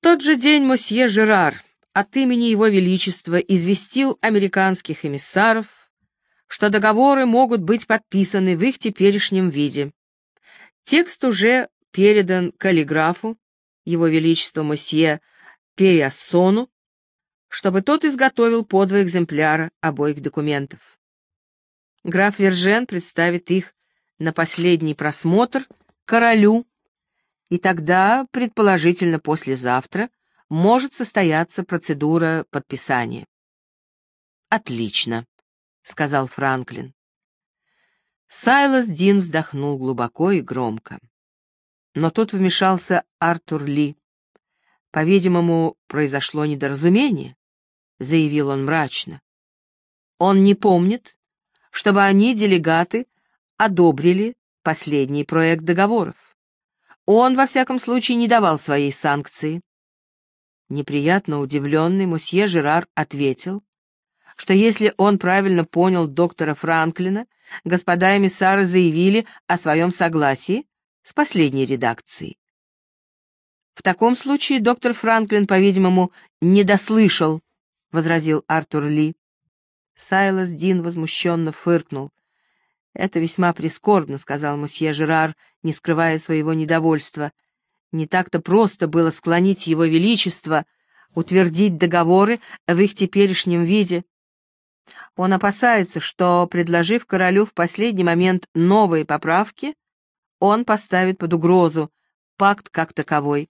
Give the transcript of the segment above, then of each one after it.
тот же день мосье Жерар от имени Его Величества известил американских эмиссаров, что договоры могут быть подписаны в их теперешнем виде. Текст уже передан каллиграфу, Его Величества мосье Пейассону, чтобы тот изготовил по 2 экземпляра обоих документов. Граф Вержен представит их на последний просмотр королю, и тогда, предположительно послезавтра, может состояться процедура подписания. «Отлично», — сказал Франклин. Сайлас Дин вздохнул глубоко и громко. Но тут вмешался Артур Ли. «По-видимому, произошло недоразумение», — заявил он мрачно. «Он не помнит, чтобы они, делегаты, одобрили последний проект договоров. Он, во всяком случае, не давал своей санкции». Неприятно удивленный мосье Жерар ответил, что если он правильно понял доктора Франклина, господа эмиссары заявили о своем согласии с последней редакцией. «В таком случае доктор Франклин, по-видимому, не дослышал», — возразил Артур Ли. Сайлас Дин возмущенно фыркнул. «Это весьма прискорбно», — сказал мосье Жерар, не скрывая своего недовольства. «Не так-то просто было склонить его величество, утвердить договоры в их теперешнем виде. Он опасается, что, предложив королю в последний момент новые поправки, он поставит под угрозу пакт как таковой».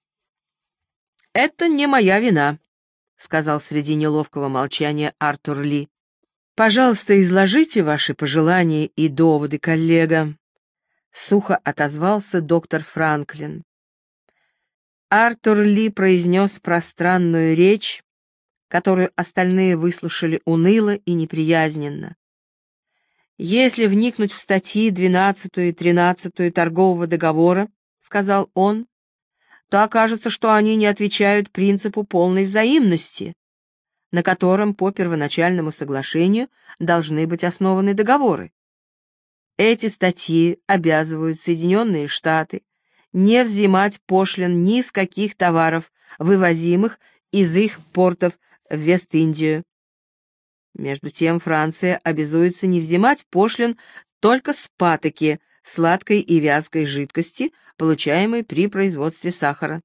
«Это не моя вина», — сказал среди неловкого молчания Артур Ли. «Пожалуйста, изложите ваши пожелания и доводы, коллега», — сухо отозвался доктор Франклин. Артур Ли произнес пространную речь, которую остальные выслушали уныло и неприязненно. «Если вникнуть в статьи 12 и 13 торгового договора, — сказал он, — то окажется, что они не отвечают принципу полной взаимности, на котором по первоначальному соглашению должны быть основаны договоры. Эти статьи обязывают Соединенные Штаты не взимать пошлин ни с каких товаров, вывозимых из их портов в Вест-Индию. Между тем Франция обязуется не взимать пошлин только с патоки, сладкой и вязкой жидкости, получаемой при производстве сахара.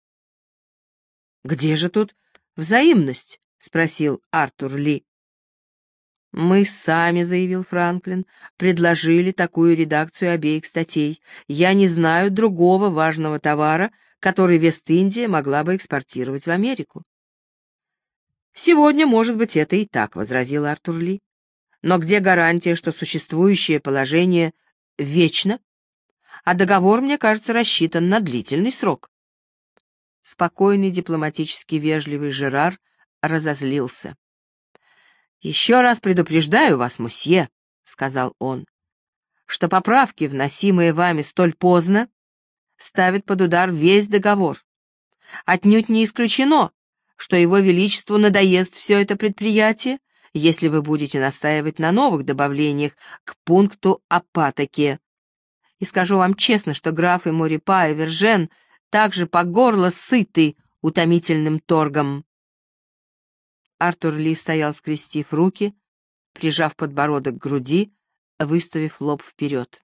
«Где же тут взаимность?» — спросил Артур Ли. «Мы сами, — заявил Франклин, — предложили такую редакцию обеих статей. Я не знаю другого важного товара, который Вест-Индия могла бы экспортировать в Америку». «Сегодня, может быть, это и так, — возразил Артур Ли. Но где гарантия, что существующее положение вечно? А договор, мне кажется, рассчитан на длительный срок». Спокойный, дипломатически вежливый Жерар разозлился. «Еще раз предупреждаю вас, мосье, — сказал он, — что поправки, вносимые вами столь поздно, ставят под удар весь договор. Отнюдь не исключено, что его величеству надоест все это предприятие, если вы будете настаивать на новых добавлениях к пункту о патоке. И скажу вам честно, что графы Морипа и Вержен также по горло сыты утомительным торгом». Артур Ли стоял, скрестив руки, прижав подбородок к груди, выставив лоб вперед.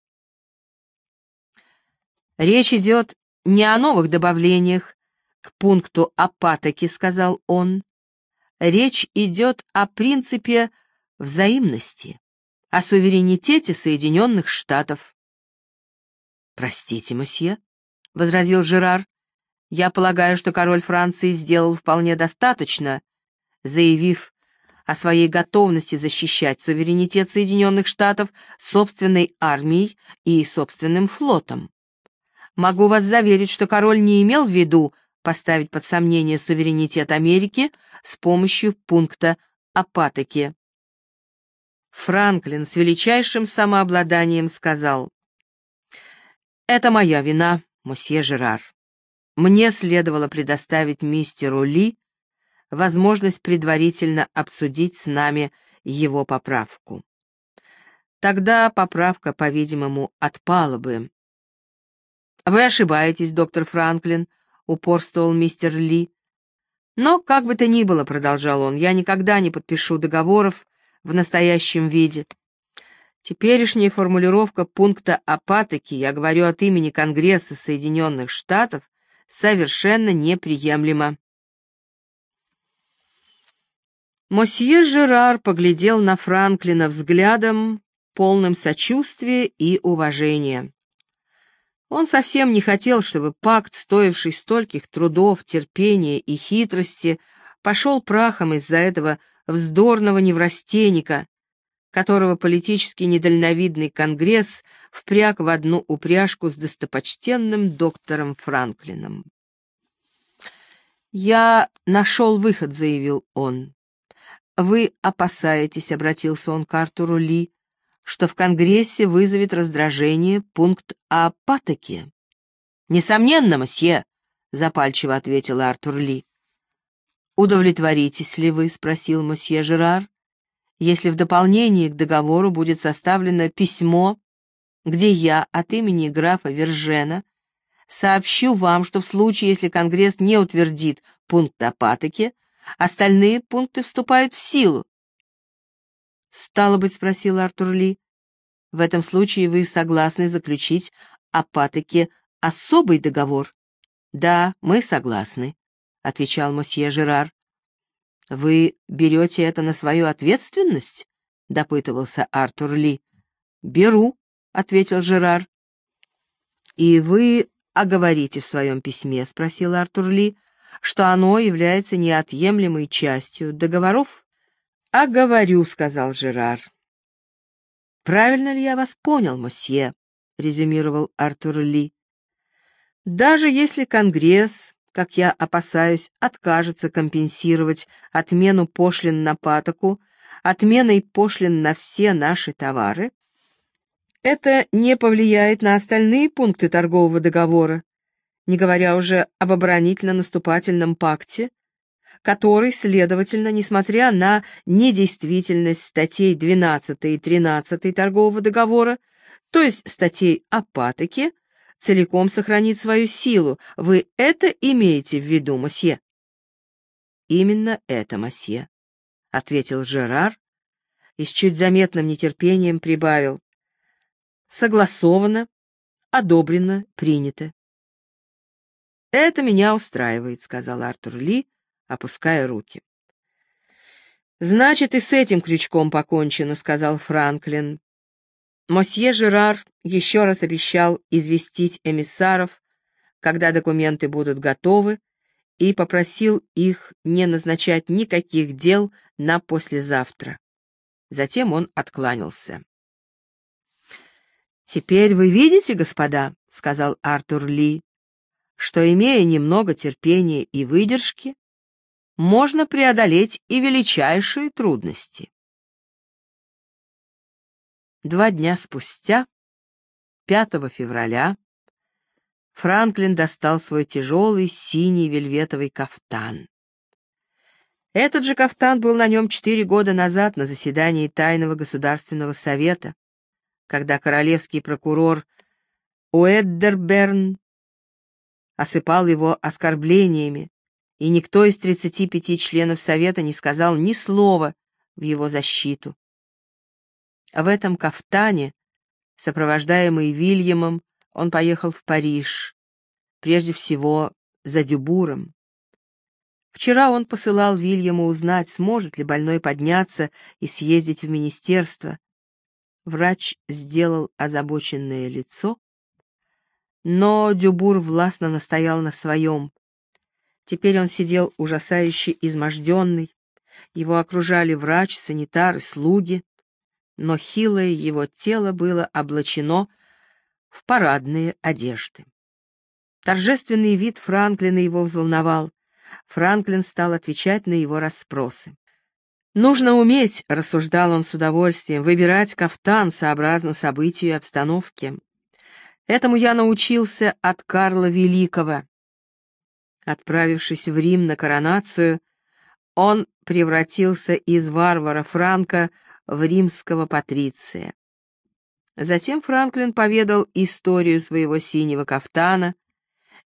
«Речь идет не о новых добавлениях к пункту о патоке, — сказал он. Речь идет о принципе взаимности, о суверенитете Соединенных Штатов». «Простите, мосье, — возразил Жерар, — я полагаю, что король Франции сделал вполне достаточно, заявив о своей готовности защищать суверенитет Соединенных Штатов собственной армией и собственным флотом. Могу вас заверить, что король не имел в виду поставить под сомнение суверенитет Америки с помощью пункта о патоке». Франклин с величайшим самообладанием сказал: «Это моя вина, мосье Жерар. Мне следовало предоставить мистеру Ли возможность предварительно обсудить с нами его поправку. Тогда поправка, по-видимому, отпала бы». «Вы ошибаетесь, доктор Франклин», — упорствовал мистер Ли. «Но, как бы то ни было, — продолжал он, — я никогда не подпишу договоров в настоящем виде. Теперешняя формулировка пункта о патоке, я говорю от имени Конгресса Соединенных Штатов, совершенно неприемлема». Мосье Жерар поглядел на Франклина взглядом, полным сочувствия и уважения. Он совсем не хотел, чтобы пакт, стоивший стольких трудов, терпения и хитрости, пошел прахом из-за этого вздорного неврастенника, которого политически недальновидный Конгресс впряг в одну упряжку с достопочтенным доктором Франклином. «Я нашел выход», — заявил он. «Вы опасаетесь», — обратился он к Артуру Ли, «что в Конгрессе вызовет раздражение пункт о патоке». «Несомненно, мосье», — запальчиво ответил Артур Ли. «Удовлетворитесь ли вы?» — спросил мосье Жерар, «если в дополнение к договору будет составлено письмо, где я от имени графа Вержена сообщу вам, что в случае, если Конгресс не утвердит пункт о патоке, остальные пункты вступают в силу». «Стало быть, — спросил Артур Ли, — в этом случае вы согласны заключить о патоке особый договор?» «Да, мы согласны», — отвечал мосье Жерар. «Вы берете это на свою ответственность?» — допытывался Артур Ли. «Беру», — ответил Жерар. «И вы оговорите в своем письме, — спросил Артур Ли, — что оно является неотъемлемой частью договоров?» «Оговорю», — сказал Жерар. «Правильно ли я вас понял, мосье?» — резюмировал Артур Ли. «Даже если Конгресс, как я опасаюсь, откажется компенсировать отмену пошлин на патоку отменой пошлин на все наши товары, это не повлияет на остальные пункты торгового договора, не говоря уже об оборонительно-наступательном пакте, который, следовательно, несмотря на недействительность статей 12 и 13 торгового договора, то есть статей о патоке, целиком сохранит свою силу. Вы это имеете в виду, мосье?» «Именно это, мосье», — ответил Жерар и с чуть заметным нетерпением прибавил: «согласовано, одобрено, принято». «Это меня устраивает», — сказал Артур Ли, опуская руки. «Значит, и с этим крючком покончено», — сказал Франклин. Мосье Жерар еще раз обещал известить эмиссаров, когда документы будут готовы, и попросил их не назначать никаких дел на послезавтра. Затем он откланялся. «Теперь вы видите, господа, — сказал Артур Ли, — что, имея немного терпения и выдержки, можно преодолеть и величайшие трудности». 2 дня спустя, 5 февраля, Франклин достал свой тяжелый синий вельветовый кафтан. Этот же кафтан был на нем 4 года назад на заседании Тайного государственного совета, когда королевский прокурор Уэддерберн осыпал его оскорблениями, и никто из 35 членов совета не сказал ни слова в его защиту. В этом кафтане, сопровождаемый Вильямом, он поехал в Париж, прежде всего за Дюбуром. Вчера он посылал Вильяму узнать, сможет ли больной подняться и съездить в министерство. Врач сделал озабоченное лицо, но Дюбур властно настоял на своем. Теперь он сидел ужасающе изможденный, его окружали врач, санитары, слуги, но хилое его тело было облачено в парадные одежды. Торжественный вид Франклина его взволновал. Франклин стал отвечать на его расспросы. «Нужно уметь, — рассуждал он с удовольствием, — выбирать кафтан сообразно событию и обстановке. Этому я научился от Карла Великого». Отправившись в Рим на коронацию, он превратился из варвара Франка в римского патриция. Затем Франклин поведал историю своего синего кафтана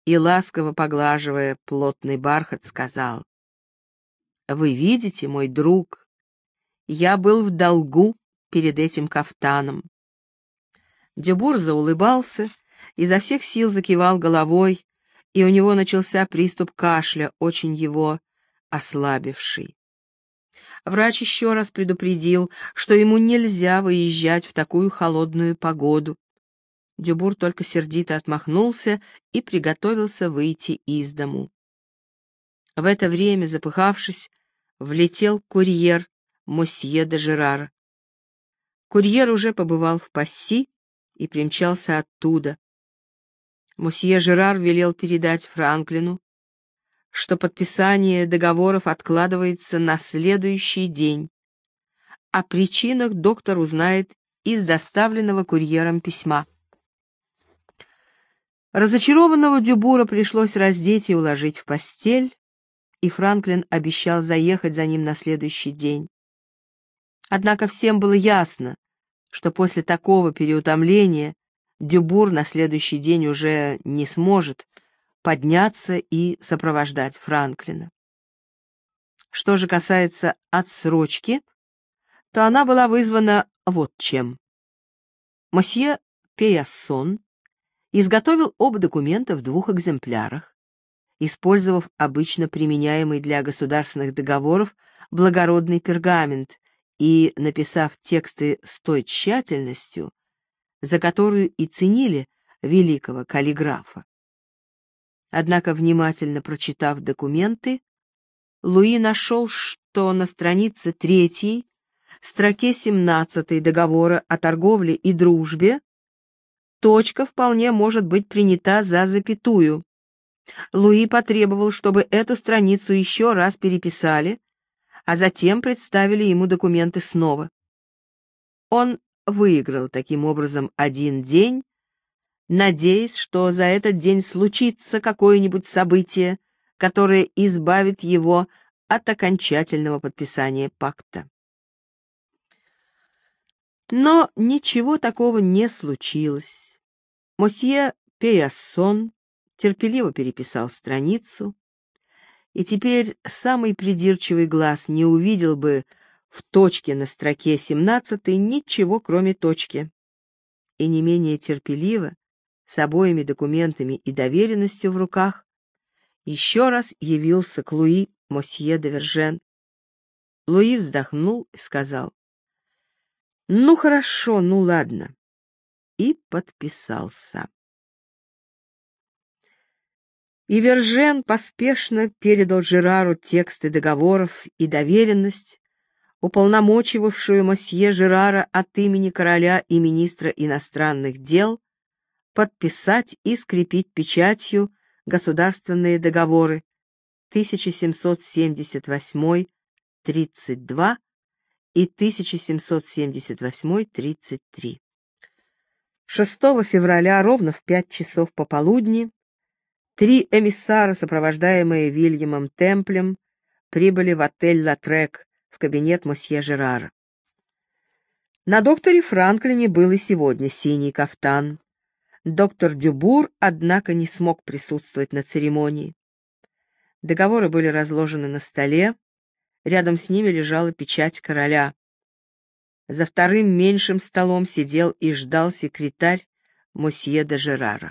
и, ласково поглаживая плотный бархат, сказал: «Вы видите, мой друг, я был в долгу перед этим кафтаном». Дюбур заулыбался, изо всех сил закивал головой, и у него начался приступ кашля, очень его ослабивший. Врач еще раз предупредил, что ему нельзя выезжать в такую холодную погоду. Дюбур только сердито отмахнулся и приготовился выйти из дому. В это время, запыхавшись, влетел курьер мосье де Жерара. Курьер уже побывал в Пасси и примчался оттуда. Мосье Жерар велел передать Франклину, что подписание договоров откладывается на следующий день. О причинах доктор узнает из доставленного курьером письма. Разочарованного Дюбура пришлось раздеть и уложить в постель, и Франклин обещал заехать за ним на следующий день. Однако всем было ясно, что после такого переутомления Дюбур на следующий день уже не сможет подняться и сопровождать Франклина. Что же касается отсрочки, то она была вызвана вот чем. Мосье Пейассон изготовил оба документа в 2 экземплярах, использовав обычно применяемый для государственных договоров благородный пергамент и написав тексты с той тщательностью, за которую и ценили великого каллиграфа. Однако, внимательно прочитав документы, Луи нашел, что на странице 3, строке 17 договора о торговле и дружбе точка вполне может быть принята за запятую. Луи потребовал, чтобы эту страницу еще раз переписали, а затем представили ему документы снова. Он выиграл таким образом 1 день, надеясь, что за этот день случится какое-нибудь событие, которое избавит его от окончательного подписания пакта. Но ничего такого не случилось. Мосье Пейассон терпеливо переписал страницу, и теперь самый придирчивый глаз не увидел бы в точке на строке 17 ничего, кроме точки. И не менее терпеливо, с обоими документами и доверенностью в руках, еще раз явился к Луи мосье де Вержен. Луи вздохнул и сказал: «Ну хорошо, ну ладно», и подписался. И Вержен поспешно передал Жерару тексты договоров и доверенность, уполномочивавшую мосье Жерара от имени короля и министра иностранных дел подписать и скрепить печатью государственные договоры 1778-32 и 1778-33. 6 февраля ровно в 5 часов пополудни 3 эмиссара, сопровождаемые Вильямом Темплем, прибыли в отель «Ла Трек» в кабинет мосье Жерара. На докторе Франклине был и сегодня синий кафтан. Доктор Дюбур, однако, не смог присутствовать на церемонии. Договоры были разложены на столе, рядом с ними лежала печать короля. За вторым меньшим столом сидел и ждал секретарь мосье де Жерара.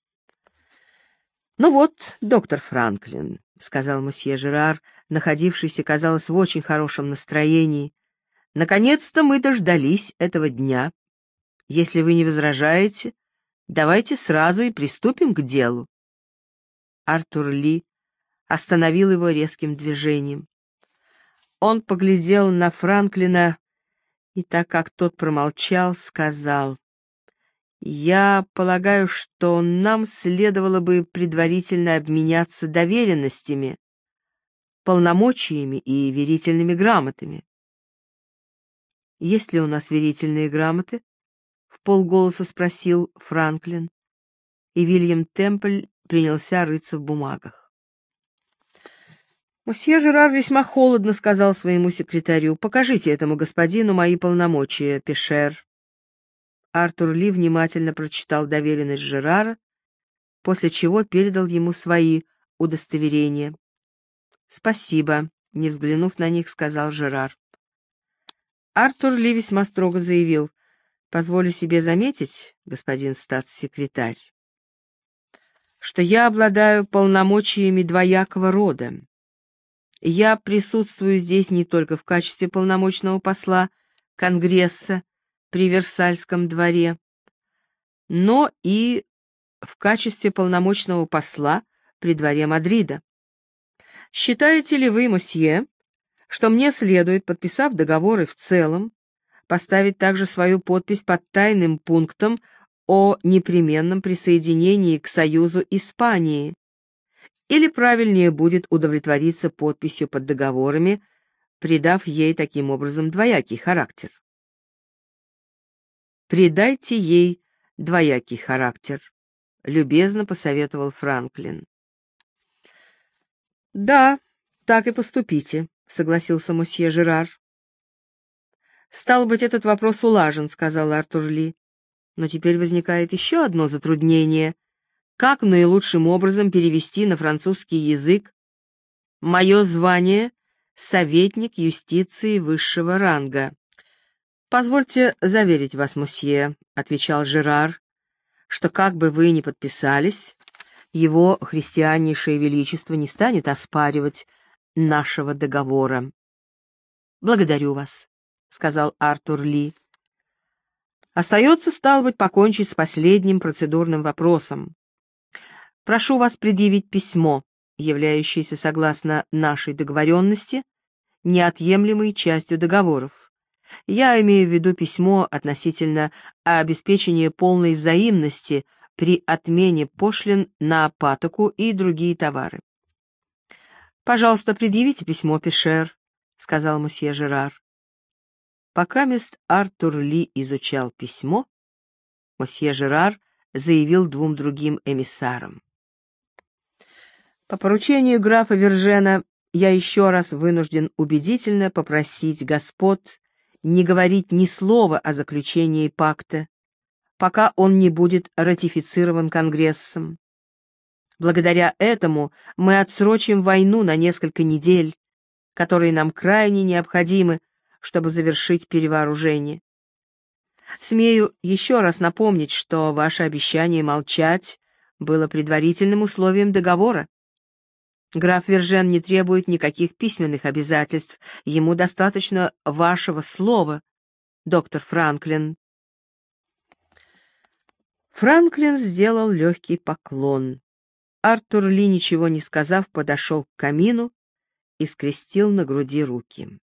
«Ну вот, доктор Франклин», — сказал мосье Жерар, находившийся, казалось, в очень хорошем настроении, — «наконец-то мы дождались этого дня. Если вы не возражаете, давайте сразу и приступим к делу». Артур Ли остановил его резким движением. Он поглядел на Франклина и, так как тот промолчал, сказал: «Я полагаю, что нам следовало бы предварительно обменяться доверенностями, полномочиями и верительными грамотами». «Есть ли у нас верительные грамоты?» — вполголоса спросил Франклин, и Вильям Темпль принялся рыться в бумагах. Мосье Жерар весьма холодно сказал своему секретарю: «Покажите этому господину мои полномочия, Пешер». Артур Ли внимательно прочитал доверенность Жерара, после чего передал ему свои удостоверения. «Спасибо», — не взглянув на них, сказал Жерар. Артур Ли весьма строго заявил: «Позволю себе заметить, господин статс-секретарь, что я обладаю полномочиями двоякого рода. Я присутствую здесь не только в качестве полномочного посла Конгресса при Версальском дворе, но и в качестве полномочного посла при дворе Мадрида. Считаете ли вы, мосье, что мне следует, подписав договоры в целом, поставить также свою подпись под тайным пунктом о непременном присоединении к Союзу Испании? Или правильнее будет удовлетвориться подписью под договорами, придав ей таким образом двоякий характер? «Придайте ей двоякий характер», — любезно посоветовал Франклин. «Да, так и поступите», — согласился мосье Жерар. «Стало быть, этот вопрос улажен», — сказал Артур Ли. «Но теперь возникает еще одно затруднение. Как наилучшим образом перевести на французский язык мое звание советник юстиции высшего ранга?» «Позвольте заверить вас, мосье», — отвечал Жерар, «что как бы вы ни подписались, его христианнейшее величество не станет оспаривать нашего договора». «Благодарю вас», — сказал Артур Ли. «Остается, стало быть, покончить с последним процедурным вопросом. Прошу вас предъявить письмо, являющееся, согласно нашей договоренности, неотъемлемой частью договоров. Я имею в виду письмо относительно обеспечения полной взаимности при отмене пошлин на патоку и другие товары». «Пожалуйста, предъявите письмо, Пешер», — сказал мосье Жерар. Пока мист Артур Ли изучал письмо, мосье Жерар заявил двум другим эмиссарам: «По поручению графа Вержена я еще раз вынужден убедительно попросить господ не говорить ни слова о заключении пакта, пока он не будет ратифицирован Конгрессом. Благодаря этому мы отсрочим войну на несколько недель, которые нам крайне необходимы, чтобы завершить перевооружение. Смею еще раз напомнить, что ваше обещание молчать было предварительным условием договора. Граф Вержен не требует никаких письменных обязательств, ему достаточно вашего слова, доктор Франклин». Франклин сделал легкий поклон. Артур Ли, ничего не сказав, подошел к камину и скрестил на груди руки.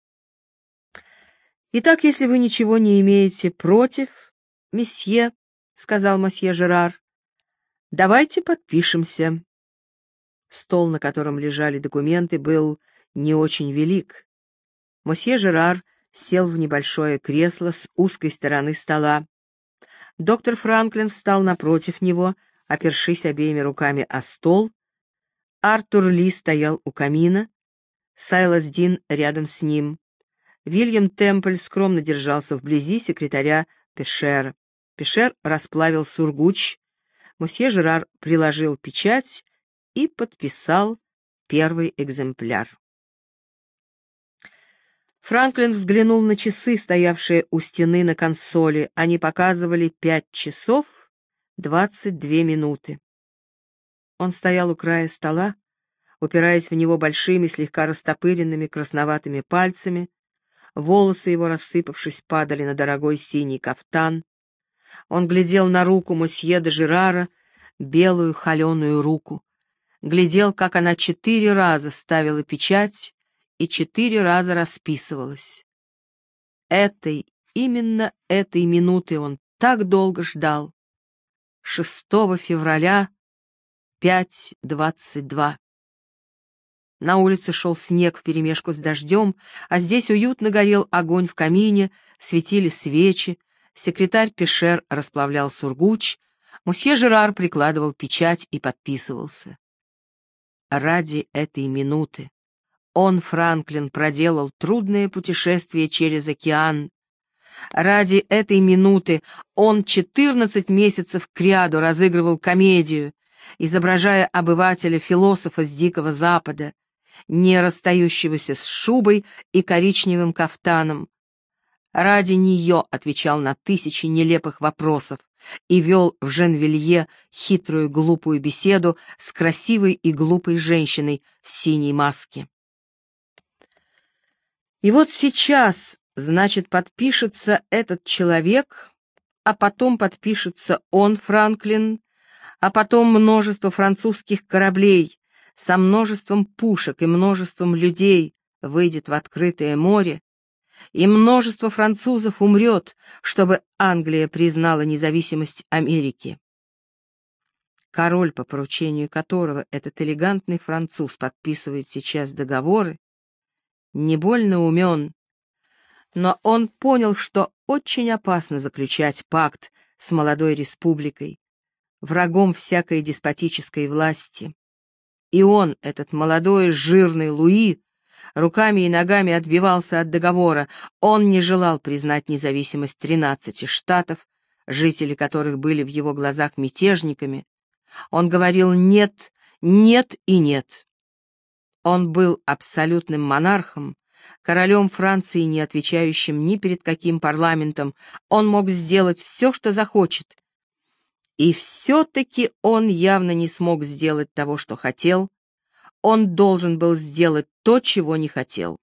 «Итак, если вы ничего не имеете против, месье, — сказал мосье Жерар, — давайте подпишемся». Стол, на котором лежали документы, был не очень велик. Мосье Жерар сел в небольшое кресло с узкой стороны стола. Доктор Франклин встал напротив него, опершись обеими руками о стол. Артур Ли стоял у камина, Сайлас Дин рядом с ним. Вильям Темпль скромно держался вблизи секретаря Пешера. Пешер расплавил сургуч. Мосье Жерар приложил печать и подписал первый экземпляр. Франклин взглянул на часы, стоявшие у стены на консоли. Они показывали 5 часов 22 минуты. Он стоял у края стола, упираясь в него большими, слегка растопыренными красноватыми пальцами. Волосы его, рассыпавшись, падали на дорогой синий кафтан. Он глядел на руку мосье де Жерара, белую холеную руку. Глядел, как она 4 раза ставила печать и 4 раза расписывалась. Именно этой минуты он так долго ждал. 6 февраля, 5:22. На улице шел снег вперемешку с дождем, а здесь уютно горел огонь в камине, светили свечи, секретарь Пешер расплавлял сургуч, мосье Жерар прикладывал печать и подписывался. Ради этой минуты он, Франклин, проделал трудное путешествие через океан. Ради этой минуты он 14 месяцев кряду разыгрывал комедию, изображая обывателя-философа с Дикого Запада, не расстающегося с шубой и коричневым кафтаном. Ради нее отвечал на тысячи нелепых вопросов и вел в Женвилье хитрую глупую беседу с красивой и глупой женщиной в синей маске. И вот сейчас, значит, подпишется этот человек, а потом подпишется он, Франклин, а потом множество французских кораблей со множеством пушек и множеством людей выйдет в открытое море, и множество французов умрет, чтобы Англия признала независимость Америки. Король, по поручению которого этот элегантный француз подписывает сейчас договоры, не больно умен, но он понял, что очень опасно заключать пакт с молодой республикой, врагом всякой деспотической власти. И он, этот молодой жирный Луи, руками и ногами отбивался от договора. Он не желал признать независимость 13 штатов, жители которых были в его глазах мятежниками. Он говорил «нет, нет и нет». Он был абсолютным монархом, королем Франции, не отвечающим ни перед каким парламентом. Он мог сделать все, что захочет. И все-таки он явно не смог сделать того, что хотел. Он должен был сделать то, чего не хотел.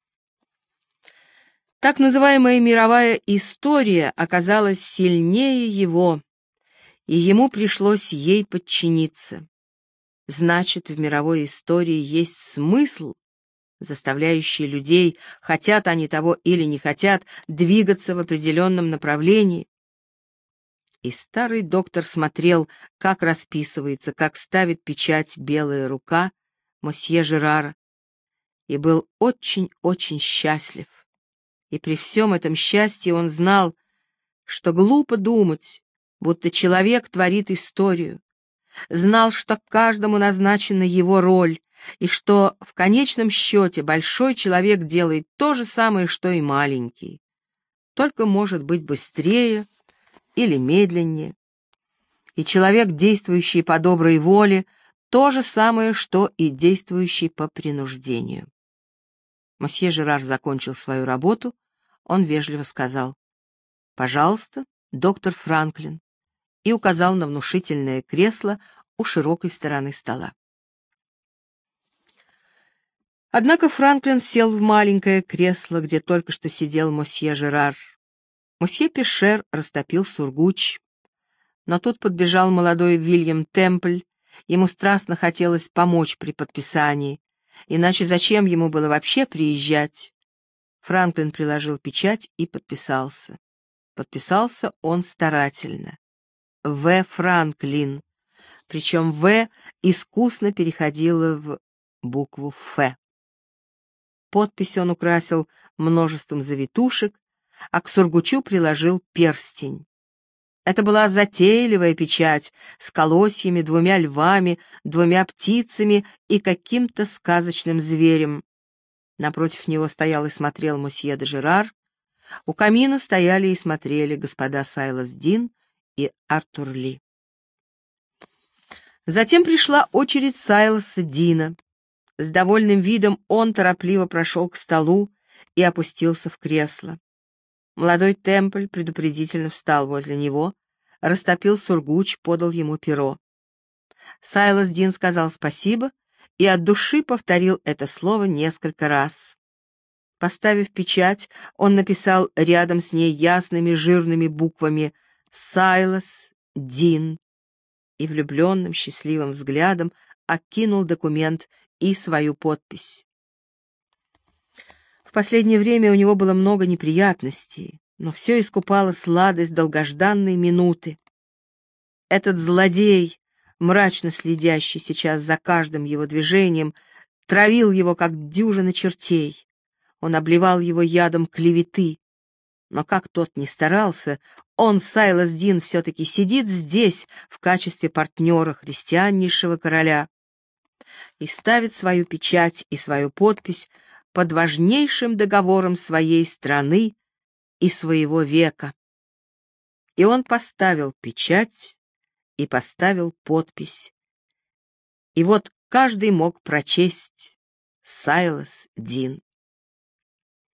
Так называемая мировая история оказалась сильнее его, и ему пришлось ей подчиниться. Значит, в мировой истории есть смысл, заставляющий людей, хотят они того или не хотят, двигаться в определенном направлении. И старый доктор смотрел, как расписывается, как ставит печать белая рука мосье Жерара, и был очень-очень счастлив. И при всем этом счастье он знал, что глупо думать, будто человек творит историю, знал, что каждому назначена его роль, и что в конечном счете большой человек делает то же самое, что и маленький, только может быть быстрее или медленнее. И человек, действующий по доброй воле, то же самое, что и действующий по принуждению. Мосье Жерар закончил свою работу, он вежливо сказал: «Пожалуйста, доктор Франклин», и указал на внушительное кресло у широкой стороны стола. Однако Франклин сел в маленькое кресло, где только что сидел мосье Жерар. Мосье Пешер растопил сургуч, но тут подбежал молодой Вильям Темпль. Ему страстно хотелось помочь при подписании, иначе зачем ему было вообще приезжать? Франклин приложил печать и подписался. Подписался он старательно. В. Франклин, причем В искусно переходило в букву Ф. Подпись он украсил множеством завитушек, а к сургучу приложил перстень. Это была затейливая печать с колосьями, 2 львами, 2 птицами и каким-то сказочным зверем. Напротив него стоял и смотрел мосье де Жерар. У камина стояли и смотрели господа Сайлас Дин и Артур Ли. Затем пришла очередь Сайласа Дина. С довольным видом он торопливо прошел к столу и опустился в кресло. Молодой Темпль предупредительно встал возле него, растопил сургуч, подал ему перо. Сайлас Дин сказал спасибо и от души повторил это слово несколько раз. Поставив печать, он написал рядом с ней ясными жирными буквами «Сайлас Дин» и влюбленным счастливым взглядом окинул документ и свою подпись. В последнее время у него было много неприятностей, но все искупала сладость долгожданной минуты. Этот злодей, мрачно следящий сейчас за каждым его движением, травил его, как дюжина чертей. Он обливал его ядом клеветы. Но как тот ни старался, он, Сайлас Дин, все-таки сидит здесь в качестве партнера христианнейшего короля и ставит свою печать и свою подпись под важнейшим договором своей страны и своего века. И он поставил печать и поставил подпись, И вот каждый мог прочесть Сайлас Дин.